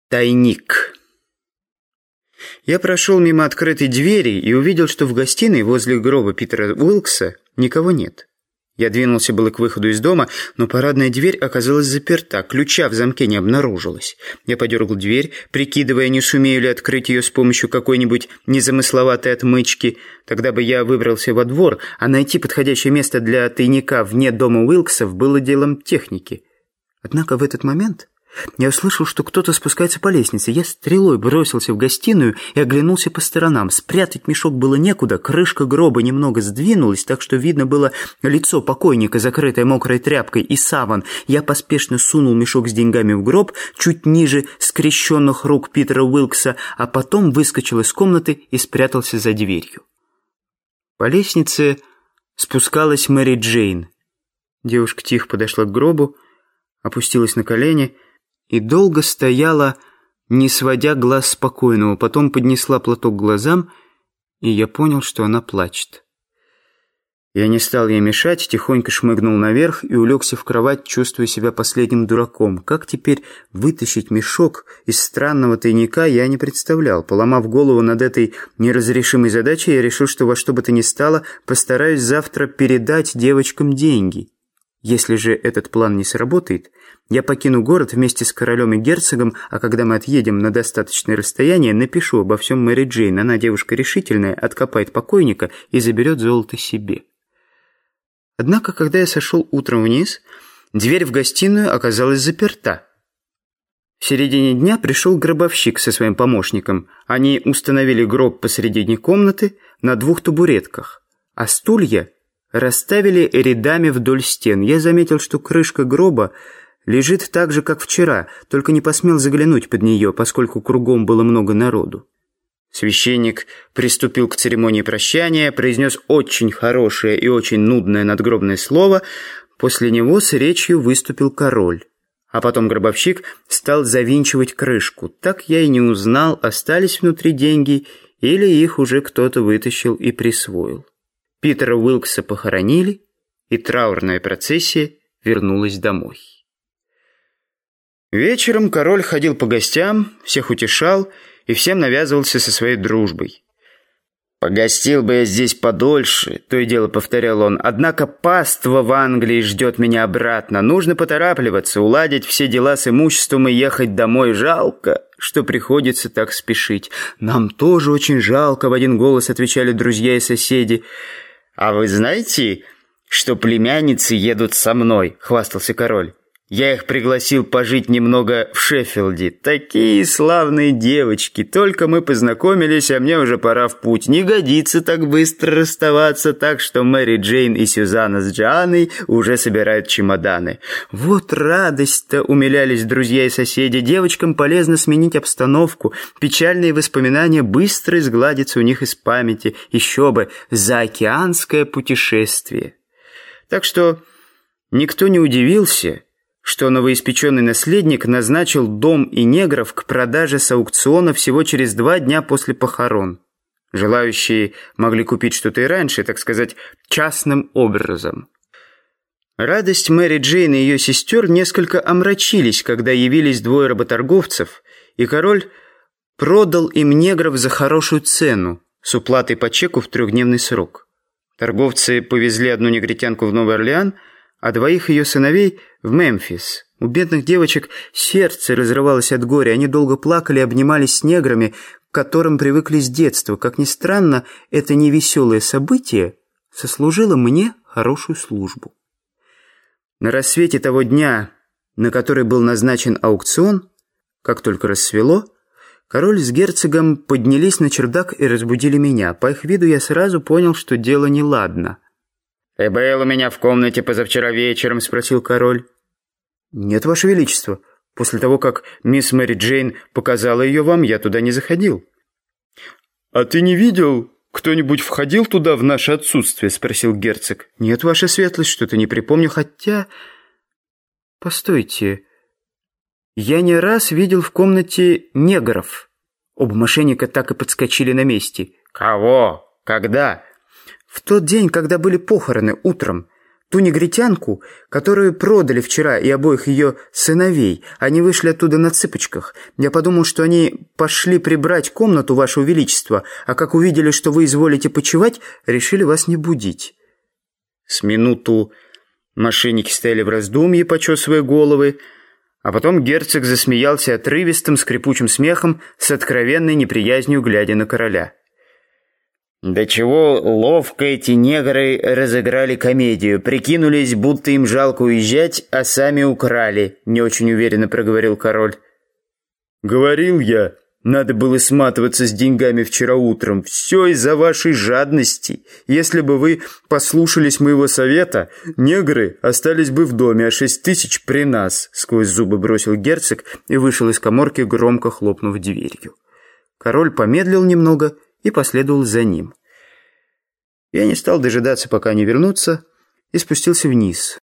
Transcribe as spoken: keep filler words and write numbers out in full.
Тайник. Я прошел мимо открытой двери и увидел, что в гостиной возле гроба Питера Уилкса никого нет. Я двинулся было к выходу из дома, но парадная дверь оказалась заперта, ключа в замке не обнаружилось. Я подергал дверь, прикидывая, не сумею ли открыть ее с помощью какой-нибудь незамысловатой отмычки. Тогда бы я выбрался во двор, а найти подходящее место для тайника вне дома Уилксов было делом техники. Однако в этот момент я услышал, что кто-то спускается по лестнице. Я стрелой бросился в гостиную и оглянулся по сторонам. Спрятать мешок было некуда, крышка гроба немного сдвинулась, так что видно было лицо покойника, закрытое мокрой тряпкой, и саван. Я поспешно сунул мешок с деньгами в гроб, чуть ниже скрещенных рук Питера Уилкса, а потом выскочил из комнаты и спрятался за дверью. По лестнице спускалась Мэри Джейн. Девушка тихо подошла к гробу, опустилась на колени и долго стояла, не сводя глаз с покойного. Потом поднесла платок к глазам, и я понял, что она плачет. Я не стал ей мешать, тихонько шмыгнул наверх и улегся в кровать, чувствуя себя последним дураком. Как теперь вытащить мешок из странного тайника, я не представлял. Поломав голову над этой неразрешимой задачей, я решил, что во что бы то ни стало, постараюсь завтра передать девочкам деньги. Если же этот план не сработает, я покину город вместе с королем и герцогом, а когда мы отъедем на достаточное расстояние, напишу обо всем Мэри Джейн. Она девушка решительная, откопает покойника и заберет золото себе. Однако, когда я сошел утром вниз, дверь в гостиную оказалась заперта. В середине дня пришел гробовщик со своим помощником. Они установили гроб посередине комнаты на двух табуретках, а стулья расставили рядами вдоль стен. Я заметил, что крышка гроба лежит так же, как вчера, только не посмел заглянуть под нее, поскольку кругом было много народу. Священник приступил к церемонии прощания, произнес очень хорошее и очень нудное надгробное слово. После него с речью выступил король. А потом гробовщик стал завинчивать крышку. Так я и не узнал, остались внутри деньги или их уже кто-то вытащил и присвоил. Питера Уилкса похоронили, и траурная процессия вернулась домой. Вечером король ходил по гостям, всех утешал и всем навязывался со своей дружбой. «Погостил бы я здесь подольше», — то и дело повторял он, «однако паства в Англии ждет меня обратно. Нужно поторапливаться, уладить все дела с имуществом и ехать домой. Жалко, что приходится так спешить». «Нам тоже очень жалко», — в один голос отвечали друзья и соседи. «А вы знаете, что племянницы едут со мной?» — хвастался король. «Я их пригласил пожить немного в Шеффилде. Такие славные девочки. Только мы познакомились, а мне уже пора в путь. Не годится так быстро расставаться, так что Мэри Джейн и Сюзанна с Джоанной уже собирают чемоданы». «Вот радость-то!» — умилялись друзья и соседи. «Девочкам полезно сменить обстановку. Печальные воспоминания быстро изгладятся у них из памяти. Еще бы, заокеанское путешествие». Так что никто не удивился, что новоиспеченный наследник назначил дом и негров к продаже с аукциона всего через два дня после похорон. Желающие могли купить что-то и раньше, так сказать, частным образом. Радость Мэри Джейн и ее сестер несколько омрачились, когда явились двое работорговцев, и король продал им негров за хорошую цену с уплатой по чеку в трехдневный срок. Торговцы повезли одну негритянку в Новый Орлеан, а двоих ее сыновей в Мемфис. У бедных девочек сердце разрывалось от горя. Они долго плакали и обнимались с неграми, к которым привыкли с детства. Как ни странно, это невеселое событие сослужило мне хорошую службу. На рассвете того дня, на который был назначен аукцион, как только рассвело, король с герцогом поднялись на чердак и разбудили меня. По их виду я сразу понял, что дело неладно. «Ты был у меня в комнате позавчера вечером?» — спросил король. «Нет, Ваше Величество. После того, как мисс Мэри Джейн показала ее вам, я туда не заходил». «А ты не видел, кто-нибудь входил туда в наше отсутствие?» — спросил герцог. «Нет, Ваша Светлость, что-то не припомню, хотя...» «Постойте, я не раз видел в комнате негров». Оба мошенника так и подскочили на месте. «Кого? Когда?» «В тот день, когда были похороны, утром. Ту негритянку, которую продали вчера, и обоих ее сыновей. Они вышли оттуда на цыпочках. Я подумал, что они пошли прибрать комнату, Ваше Величество, а как увидели, что вы изволите почивать, решили вас не будить». С минуту мошенники стояли в раздумье, почесывая головы, а потом герцог засмеялся отрывистым, скрипучим смехом, с откровенной неприязнью глядя на короля. «Да чего ловко эти негры разыграли комедию. Прикинулись, будто им жалко уезжать, а сами украли», — не очень уверенно проговорил король. «Говорил я, надо было сматываться с деньгами вчера утром. Все из-за вашей жадности. Если бы вы послушались моего совета, негры остались бы в доме, а шесть тысяч при нас», — сквозь зубы бросил герцог и вышел из каморки, громко хлопнув дверью. Король помедлил немного и последовал за ним. Я не стал дожидаться, пока они вернутся, и спустился вниз.